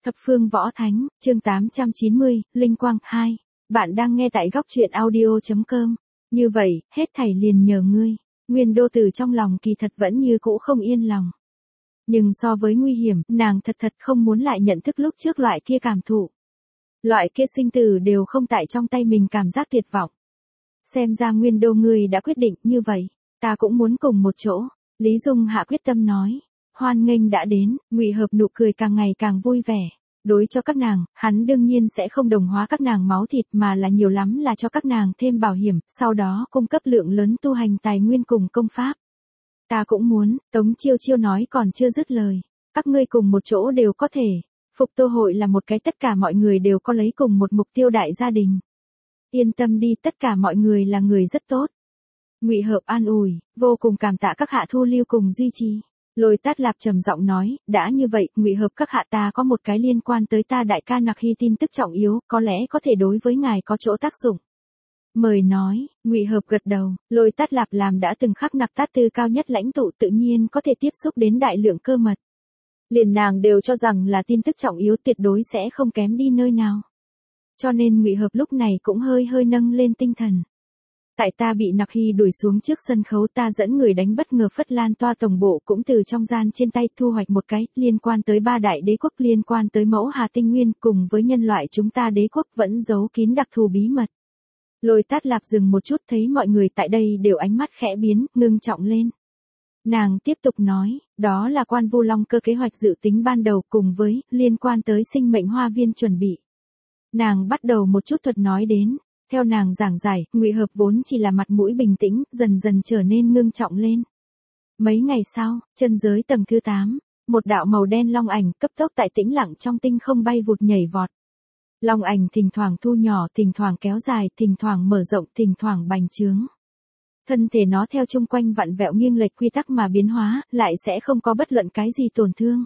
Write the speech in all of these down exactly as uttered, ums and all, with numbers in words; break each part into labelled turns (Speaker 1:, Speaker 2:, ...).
Speaker 1: Thập phương võ thánh, chương tám trăm chín mươi, Linh Quang hai. Bạn đang nghe tại góc truyện audio.com. Như vậy, hết thảy liền nhờ ngươi. Nguyên Đô Tử trong lòng kỳ thật vẫn như cũ không yên lòng. Nhưng so với nguy hiểm, nàng thật thật không muốn lại nhận thức lúc trước loại kia cảm thụ. Loại kia sinh tử đều không tại trong tay mình cảm giác tuyệt vọng. Xem ra Nguyên Đô ngươi đã quyết định như vậy, ta cũng muốn cùng một chỗ. Lý Dung hạ quyết tâm nói. Hoan nghênh đã đến, Ngụy Hợp nụ cười càng ngày càng vui vẻ. Đối cho các nàng, hắn đương nhiên sẽ không đồng hóa các nàng máu thịt mà là nhiều lắm là cho các nàng thêm bảo hiểm, sau đó cung cấp lượng lớn tu hành tài nguyên cùng công pháp. Ta cũng muốn, Tống Chiêu Chiêu nói còn chưa dứt lời. Các ngươi cùng một chỗ đều có thể. Phục Tô hội là một cái tất cả mọi người đều có lấy cùng một mục tiêu đại gia đình. Yên tâm đi, tất cả mọi người là người rất tốt. Ngụy Hợp an ủi, vô cùng cảm tạ các hạ thu lưu cùng duy trì. Lôi Tát Lạp trầm giọng nói, đã như vậy, Ngụy Hợp các hạ, ta có một cái liên quan tới ta đại ca Nặc Hy tin tức trọng yếu, có lẽ có thể đối với ngài có chỗ tác dụng. Mời nói, Ngụy Hợp gật đầu, Lôi Tát Lạp làm đã từng khắc Nặc Tát Tư cao nhất lãnh tụ tự nhiên có thể tiếp xúc đến đại lượng cơ mật. Liền nàng đều cho rằng là tin tức trọng yếu tuyệt đối sẽ không kém đi nơi nào. Cho nên Ngụy Hợp lúc này cũng hơi hơi nâng lên tinh thần. Tại ta bị Nặc Hy đuổi xuống trước sân khấu, ta dẫn người đánh bất ngờ Phất Lan Toa tổng bộ, cũng từ trong gian trên tay thu hoạch một cái liên quan tới ba đại đế quốc, liên quan tới mẫu Hà Tinh Nguyên cùng với nhân loại chúng ta đế quốc vẫn giấu kín đặc thù bí mật. Lôi Tát Lạp dừng một chút, thấy mọi người tại đây đều ánh mắt khẽ biến, ngưng trọng lên. Nàng tiếp tục nói, đó là Quan Vu Long Cơ kế hoạch dự tính ban đầu cùng với liên quan tới sinh mệnh hoa viên chuẩn bị. Nàng bắt đầu một chút thuật nói đến. Theo nàng giảng giải, Ngụy Hợp vốn chỉ là mặt mũi bình tĩnh, dần dần trở nên ngưng trọng lên. Mấy ngày sau, chân giới tầng thứ tám, một đạo màu đen long ảnh cấp tốc tại tĩnh lặng trong tinh không bay vụt nhảy vọt. Long ảnh thỉnh thoảng thu nhỏ, thỉnh thoảng kéo dài, thỉnh thoảng mở rộng, thỉnh thoảng bành trướng. Thân thể nó theo chung quanh vặn vẹo nghiêng lệch quy tắc mà biến hóa, lại sẽ không có bất luận cái gì tổn thương.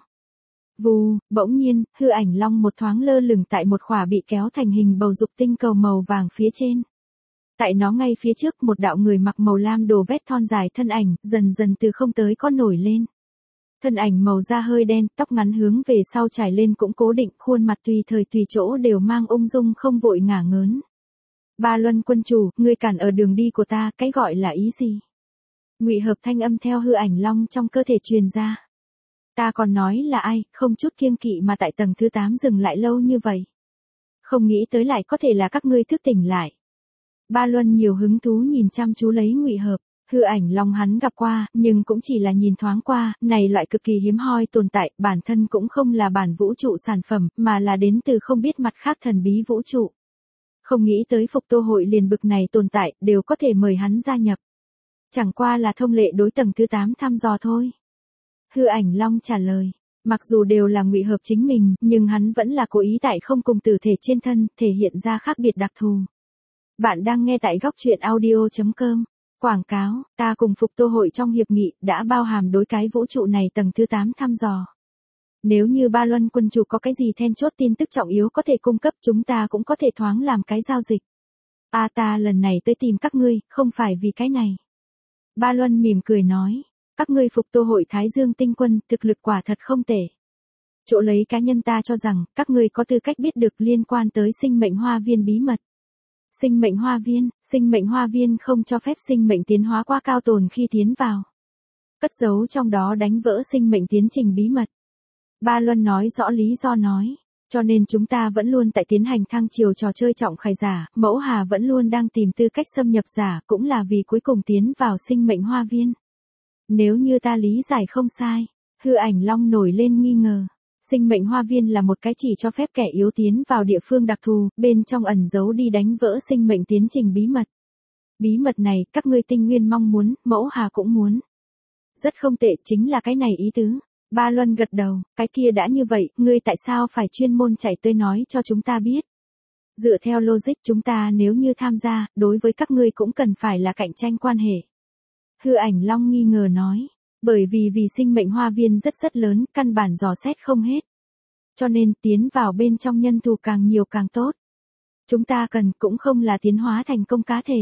Speaker 1: Vù, bỗng nhiên, hư ảnh long một thoáng lơ lửng tại một khỏa bị kéo thành hình bầu dục tinh cầu màu vàng phía trên. Tại nó ngay phía trước, một đạo người mặc màu lam đồ vét thon dài thân ảnh, dần dần từ không tới có nổi lên. Thân ảnh màu da hơi đen, tóc ngắn hướng về sau trải lên cũng cố định, khuôn mặt tùy thời tùy chỗ đều mang ung dung không vội ngả ngớn. Ba Luân quân chủ, ngươi cản ở đường đi của ta, cái gọi là ý gì? Ngụy Hợp thanh âm theo hư ảnh long trong cơ thể truyền ra. Ta còn nói là ai, không chút kiêng kỵ mà tại tầng thứ tám dừng lại lâu như vậy. Không nghĩ tới lại có thể là các ngươi thức tỉnh lại. Ba Luân nhiều hứng thú nhìn chăm chú lấy Ngụy Hợp, hư ảnh long hắn gặp qua, nhưng cũng chỉ là nhìn thoáng qua, này loại cực kỳ hiếm hoi tồn tại, bản thân cũng không là bản vũ trụ sản phẩm, mà là đến từ không biết mặt khác thần bí vũ trụ. Không nghĩ tới Phục Tô hội liền bực này tồn tại, đều có thể mời hắn gia nhập. Chẳng qua là thông lệ đối tầng thứ tám thăm dò thôi. Hư ảnh long trả lời, mặc dù đều là Ngụy Hợp chính mình, nhưng hắn vẫn là cố ý tại không cùng tử thể trên thân, thể hiện ra khác biệt đặc thù. Bạn đang nghe tại góc truyện audio.com. Quảng cáo, ta cùng Phục Tô hội trong hiệp nghị, đã bao hàm đối cái vũ trụ này tầng thứ tám thăm dò. Nếu như Ba Luân quân chủ có cái gì then chốt tin tức trọng yếu có thể cung cấp, chúng ta cũng có thể thoáng làm cái giao dịch. A à, ta lần này tới tìm các ngươi, không phải vì cái này. Ba Luân mỉm cười nói. Các ngươi Phục Tô hội Thái Dương tinh quân, thực lực quả thật không tệ. Chỗ lấy cá nhân ta cho rằng, các ngươi có tư cách biết được liên quan tới sinh mệnh hoa viên bí mật. Sinh mệnh hoa viên, sinh mệnh hoa viên không cho phép sinh mệnh tiến hóa qua cao tồn khi tiến vào. Cất giấu trong đó đánh vỡ sinh mệnh tiến trình bí mật. Ba Luân nói rõ lý do nói. Cho nên chúng ta vẫn luôn tại tiến hành thăng chiều trò chơi trọng khải giả, mẫu Hà vẫn luôn đang tìm tư cách xâm nhập giả, cũng là vì cuối cùng tiến vào sinh mệnh hoa viên. Nếu như ta lý giải không sai, hư ảnh long nổi lên nghi ngờ. Sinh mệnh hoa viên là một cái chỉ cho phép kẻ yếu tiến vào địa phương đặc thù, bên trong ẩn giấu đi đánh vỡ sinh mệnh tiến trình bí mật. Bí mật này, các ngươi tinh nguyên mong muốn, mẫu Hà cũng muốn. Rất không tệ, chính là cái này ý tứ. Ba Luân gật đầu, cái kia đã như vậy, ngươi tại sao phải chuyên môn chạy tới nói cho chúng ta biết? Dựa theo logic chúng ta nếu như tham gia, đối với các ngươi cũng cần phải là cạnh tranh quan hệ. Hư ảnh long nghi ngờ nói, bởi vì vì sinh mệnh hoa viên rất rất lớn, căn bản dò xét không hết. Cho nên tiến vào bên trong nhân thù càng nhiều càng tốt. Chúng ta cần cũng không là tiến hóa thành công cá thể,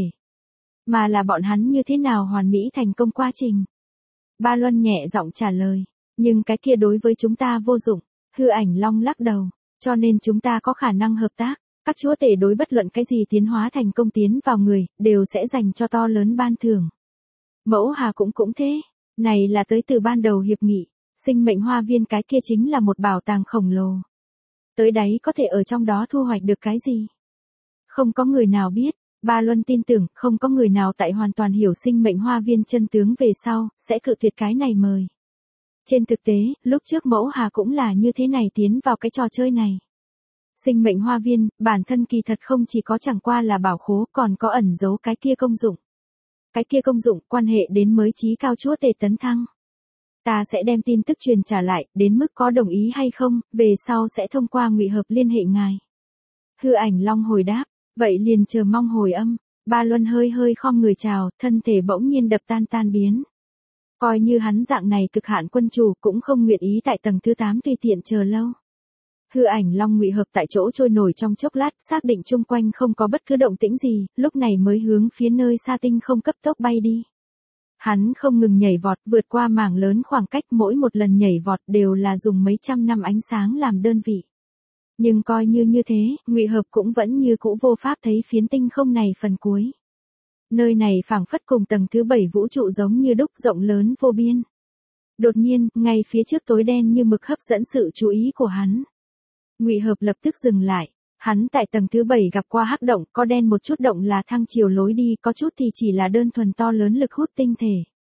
Speaker 1: mà là bọn hắn như thế nào hoàn mỹ thành công quá trình. Ba Luân nhẹ giọng trả lời, nhưng cái kia đối với chúng ta vô dụng. Hư ảnh long lắc đầu, Cho nên chúng ta có khả năng hợp tác. Các chúa tể đối bất luận cái gì tiến hóa thành công tiến vào người, đều sẽ dành cho to lớn ban thưởng. Mẫu Hà cũng cũng thế. Này là tới từ ban đầu hiệp nghị. Sinh mệnh hoa viên cái kia chính là một bảo tàng khổng lồ. Tới đấy có thể ở trong đó thu hoạch được cái gì? Không có người nào biết. Ba Luân tin tưởng không có người nào tại hoàn toàn hiểu sinh mệnh hoa viên chân tướng về sau, sẽ cự tuyệt cái này mời. Trên thực tế, lúc trước Mẫu Hà cũng là như thế này tiến vào cái trò chơi này. Sinh mệnh hoa viên, bản thân kỳ thật không chỉ có chẳng qua là bảo khố, còn có ẩn giấu cái kia công dụng. Cái kia công dụng quan hệ đến mới chí cao chúa tể tấn thăng. Ta sẽ đem tin tức truyền trả lại, đến mức có đồng ý hay không, về sau sẽ thông qua ngụy hợp liên hệ ngài. Hư Ảnh Long hồi đáp, vậy liền chờ mong hồi âm. Ba Luân hơi hơi khom người chào, thân thể bỗng nhiên đập tan tan biến. Coi như hắn dạng này cực hạn quân chủ cũng không nguyện ý tại tầng thứ tám tùy tiện chờ lâu. Hư Ảnh Long ngụy hợp tại chỗ trôi nổi trong chốc lát, xác định chung quanh không có bất cứ động tĩnh gì, lúc này mới hướng phía nơi xa tinh không cấp tốc bay đi. Hắn không ngừng nhảy vọt, vượt qua mảng lớn khoảng cách, mỗi một lần nhảy vọt đều là dùng mấy trăm năm ánh sáng làm đơn vị. Nhưng coi như như thế, ngụy hợp cũng vẫn như cũ vô pháp thấy phiến tinh không này phần cuối. Nơi này phảng phất cùng tầng thứ bảy vũ trụ giống như đúc rộng lớn vô biên. Đột nhiên, ngay phía trước tối đen như mực hấp dẫn sự chú ý của hắn. Ngụy hợp lập tức dừng lại. Hắn tại tầng thứ bảy gặp qua hắc động, có đen một chút động là thăng chiều lối đi, có chút thì chỉ là đơn thuần to lớn lực hút tinh thể.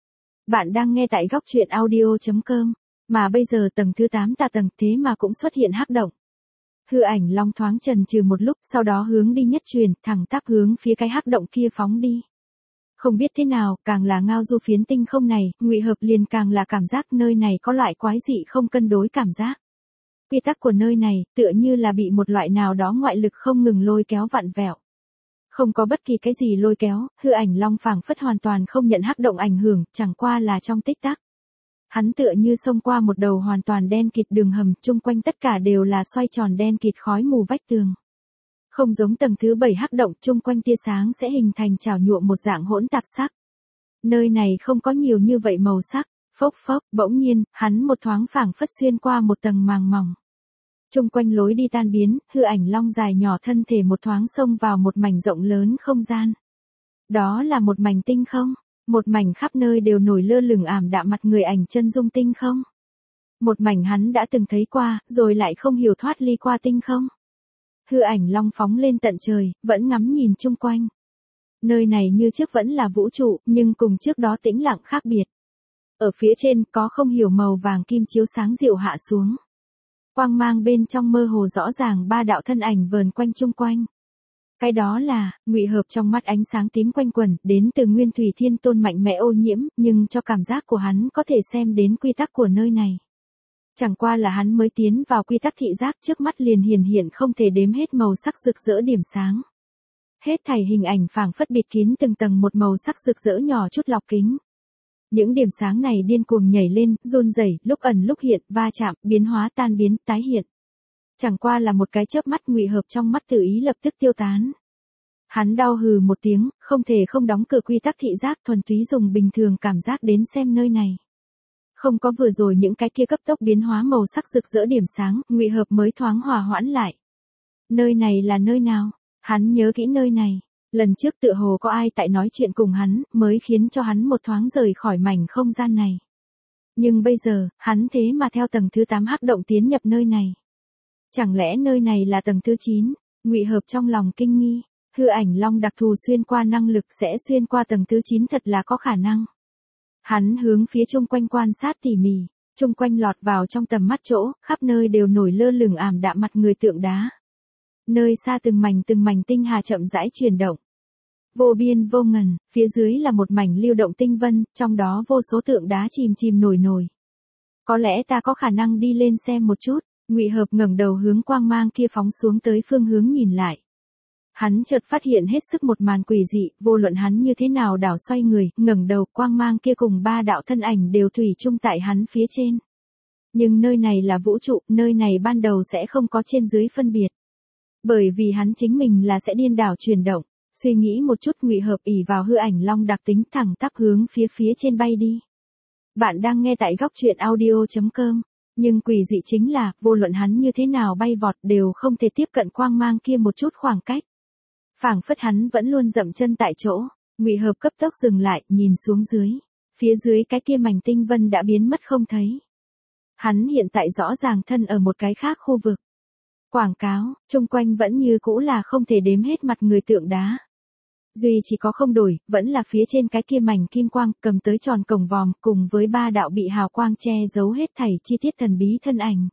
Speaker 1: Bạn đang nghe tại góc truyện audio chấm com, mà bây giờ tầng thứ tám tà tầng thế mà cũng xuất hiện hắc động. Hư Ảnh Long thoáng chần chừ một lúc, sau đó hướng đi nhất truyền, thẳng tắp hướng phía cái hắc động kia phóng đi. Không biết thế nào, càng là ngao du phiến tinh không này, ngụy hợp liền càng là cảm giác nơi này có loại quái dị không cân đối cảm giác. Quy tắc của nơi này, tựa như là bị một loại nào đó ngoại lực không ngừng lôi kéo vặn vẹo. Không có bất kỳ cái gì lôi kéo, Hư Ảnh Long phảng phất hoàn toàn không nhận hắc động ảnh hưởng, chẳng qua là trong tích tắc. Hắn tựa như xông qua một đầu hoàn toàn đen kịt đường hầm, chung quanh tất cả đều là xoay tròn đen kịt khói mù vách tường. Không giống tầng thứ bảy hắc động, chung quanh tia sáng sẽ hình thành chảo nhuộm một dạng hỗn tạp sắc. Nơi này không có nhiều như vậy màu sắc. Phốc phốc, bỗng nhiên, hắn một thoáng phảng phất xuyên qua một tầng màng mỏng. Chung quanh lối đi tan biến, Hư Ảnh Long dài nhỏ thân thể một thoáng xông vào một mảnh rộng lớn không gian. Đó là một mảnh tinh không, một mảnh khắp nơi đều nổi lơ lửng ảm đạm mặt người ảnh chân dung tinh không. Một mảnh hắn đã từng thấy qua, rồi lại không hiểu thoát ly qua tinh không. Hư Ảnh Long phóng lên tận trời, vẫn ngắm nhìn chung quanh. Nơi này như trước vẫn là vũ trụ, nhưng cùng trước đó tĩnh lặng khác biệt. Ở phía trên có không hiểu màu vàng kim chiếu sáng dịu hạ xuống. Quang mang bên trong mơ hồ rõ ràng ba đạo thân ảnh vờn quanh chung quanh. Cái đó là, ngụy hợp trong mắt ánh sáng tím quanh quẩn, đến từ Nguyên Thủy Thiên Tôn mạnh mẽ ô nhiễm, nhưng cho cảm giác của hắn có thể xem đến quy tắc của nơi này. Chẳng qua là hắn mới tiến vào quy tắc thị giác, trước mắt liền hiển hiện không thể đếm hết màu sắc rực rỡ điểm sáng. Hết thảy hình ảnh phảng phất bịt kín từng tầng một màu sắc rực rỡ nhỏ chút lọc kính. Những điểm sáng này điên cuồng nhảy lên, run rẩy, lúc ẩn lúc hiện, va chạm, biến hóa tan biến, tái hiện. Chẳng qua là một cái chớp mắt, ngụy hợp trong mắt tự ý lập tức tiêu tán. Hắn đau hừ một tiếng, không thể không đóng cửa quy tắc thị giác, thuần túy dùng bình thường cảm giác đến xem nơi này. Không có vừa rồi những cái kia cấp tốc biến hóa màu sắc rực rỡ điểm sáng, ngụy hợp mới thoáng hòa hoãn lại. Nơi này là nơi nào? Hắn nhớ kỹ nơi này. Lần trước tựa hồ có ai tại nói chuyện cùng hắn, mới khiến cho hắn một thoáng rời khỏi mảnh không gian này. Nhưng bây giờ, hắn thế mà theo tầng thứ tám hắc động tiến nhập nơi này. Chẳng lẽ nơi này là tầng thứ chín? Ngụy hợp trong lòng kinh nghi. Hư Ảnh Long đặc thù xuyên qua năng lực sẽ xuyên qua tầng thứ chín thật là có khả năng. Hắn hướng phía chung quanh quan sát tỉ mỉ, chung quanh lọt vào trong tầm mắt chỗ, khắp nơi đều nổi lơ lửng ảm đạm mặt người tượng đá. Nơi xa từng mảnh từng mảnh tinh hà chậm rãi chuyển động. Vô biên vô ngần, phía dưới là một mảnh lưu động tinh vân, trong đó vô số tượng đá chìm chìm nổi nổi. Có lẽ ta có khả năng đi lên xem một chút. Ngụy hợp ngẩng đầu hướng quang mang kia phóng xuống tới phương hướng nhìn lại. Hắn chợt phát hiện hết sức một màn quỷ dị, vô luận hắn như thế nào đảo xoay người, ngẩng đầu, quang mang kia cùng ba đạo thân ảnh đều thủy chung tại hắn phía trên. Nhưng nơi này là vũ trụ, nơi này ban đầu sẽ không có trên dưới phân biệt. Bởi vì hắn chính mình là sẽ điên đảo chuyển động. Suy nghĩ một chút, ngụy hợp ỷ vào Hư Ảnh Long đặc tính thẳng tắp hướng phía phía trên bay đi. Bạn đang nghe tại góc truyện audio chấm com. Nhưng quỷ dị chính là, vô luận hắn như thế nào bay vọt đều không thể tiếp cận quang mang kia một chút khoảng cách. Phảng phất hắn vẫn luôn dậm chân tại chỗ. Ngụy Hợp cấp tốc dừng lại, nhìn xuống dưới. Phía dưới cái kia mảnh tinh vân đã biến mất không thấy. Hắn hiện tại rõ ràng thân ở một cái khác khu vực. Quảng cáo, chung quanh vẫn như cũ là không thể đếm hết mặt người tượng đá. Duy chỉ có không đổi, vẫn là phía trên cái kia mảnh kim quang, cầm tới tròn cổng vòm, cùng với ba đạo bị hào quang che giấu hết thảy chi tiết thần bí thân ảnh.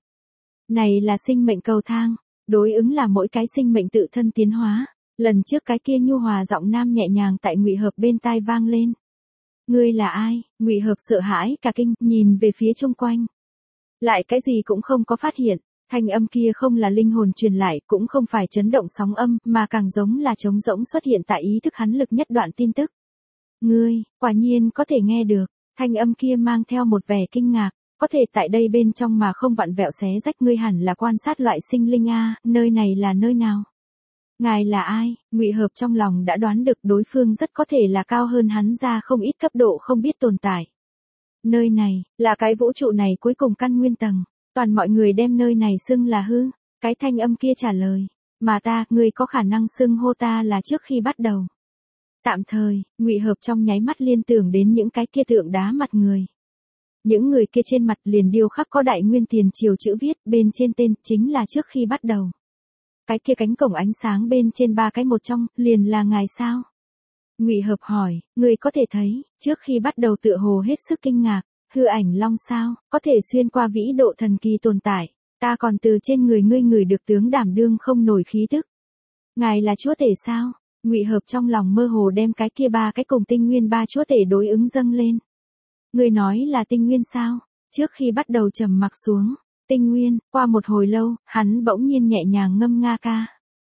Speaker 1: Này là sinh mệnh cầu thang, đối ứng là mỗi cái sinh mệnh tự thân tiến hóa. Lần trước cái kia nhu hòa giọng nam nhẹ nhàng tại Ngụy Hợp bên tai vang lên. Ngươi là ai? Ngụy Hợp sợ hãi cả kinh, nhìn về phía chung quanh. Lại cái gì cũng không có phát hiện. Thanh âm kia không là linh hồn truyền lại, cũng không phải chấn động sóng âm, mà càng giống là trống rỗng xuất hiện tại ý thức hắn lực nhất đoạn tin tức. Ngươi, quả nhiên có thể nghe được. Thanh âm kia mang theo một vẻ kinh ngạc, có thể tại đây bên trong mà không vặn vẹo xé rách, ngươi hẳn là quan sát loại sinh linh a, nơi này là nơi nào? Ngài là ai? Ngụy Hợp trong lòng đã đoán được đối phương rất có thể là cao hơn hắn ra không ít cấp độ không biết tồn tại. Nơi này, là cái vũ trụ này cuối cùng căn nguyên tầng. Toàn mọi người đem nơi này xưng là hư. Cái thanh âm kia trả lời. Mà ta, ngươi có khả năng xưng hô ta là trước khi bắt đầu. Tạm thời, Ngụy Hợp trong nháy mắt liên tưởng đến những cái kia tượng đá mặt người. Những người kia trên mặt liền điêu khắc có đại nguyên tiền triều chữ viết, bên trên tên chính là trước khi bắt đầu. Cái kia cánh cổng ánh sáng bên trên ba cái một trong, liền là ngài sao? Ngụy Hợp hỏi, ngươi có thể thấy, trước khi bắt đầu tựa hồ hết sức kinh ngạc, hư ảnh long sao, có thể xuyên qua vĩ độ thần kỳ tồn tại, ta còn từ trên người ngươi ngửi được tướng đảm đương không nổi khí tức. Ngài là chúa tể sao? Ngụy Hợp trong lòng mơ hồ đem cái kia ba cái cùng tinh nguyên ba chúa tể đối ứng dâng lên. Ngươi nói là tinh nguyên sao? Trước khi bắt đầu trầm mặc xuống. Tinh nguyên, qua một hồi lâu, hắn bỗng nhiên nhẹ nhàng ngâm nga ca.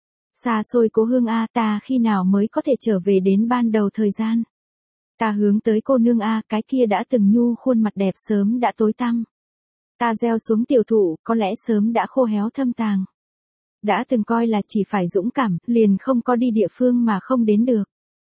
Speaker 1: Xa xôi cố hương A, ta khi nào mới có thể trở về đến ban đầu thời gian. Ta hướng tới cô nương A, cái kia đã từng nhu khuôn mặt đẹp sớm đã tối tăm. Ta gieo xuống tiểu thụ, có lẽ sớm đã khô héo thâm tàng. Đã từng coi là chỉ phải dũng cảm, liền không có đi địa phương mà không đến được.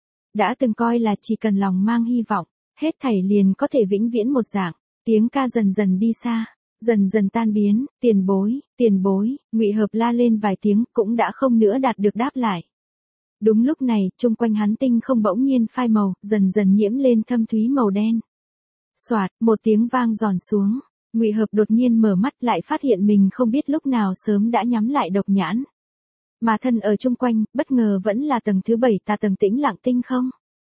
Speaker 1: Đã từng coi là chỉ cần lòng mang hy vọng, hết thảy liền có thể vĩnh viễn một dạng. Tiếng ca dần dần đi xa. Dần dần tan biến, tiền bối, tiền bối, Ngụy Hợp la lên vài tiếng cũng đã không nữa đạt được đáp lại. Đúng lúc này, chung quanh hắn tinh không bỗng nhiên phai màu, dần dần nhiễm lên thâm thúy màu đen. Soạt, một tiếng vang giòn xuống, Ngụy Hợp đột nhiên mở mắt lại phát hiện mình không biết lúc nào sớm đã nhắm lại độc nhãn. Mà thân ở chung quanh, bất ngờ vẫn là tầng thứ bảy tà tầng tĩnh lặng tinh không.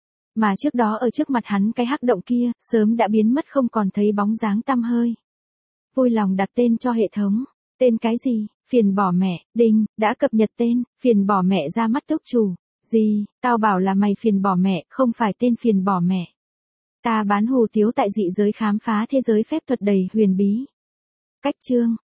Speaker 1: Mà trước đó ở trước mặt hắn cái hắc động kia, sớm đã biến mất không còn thấy bóng dáng tăm hơi. Vui lòng đặt tên cho hệ thống. Tên cái gì? Phiền bỏ mẹ. Đinh, đã cập nhật tên. Phiền bỏ mẹ ra mắt túc chủ. Gì? Tao bảo là mày phiền bỏ mẹ, không phải tên phiền bỏ mẹ. Ta bán hủ tiếu tại dị giới khám phá thế giới phép thuật đầy huyền bí. Cách chương.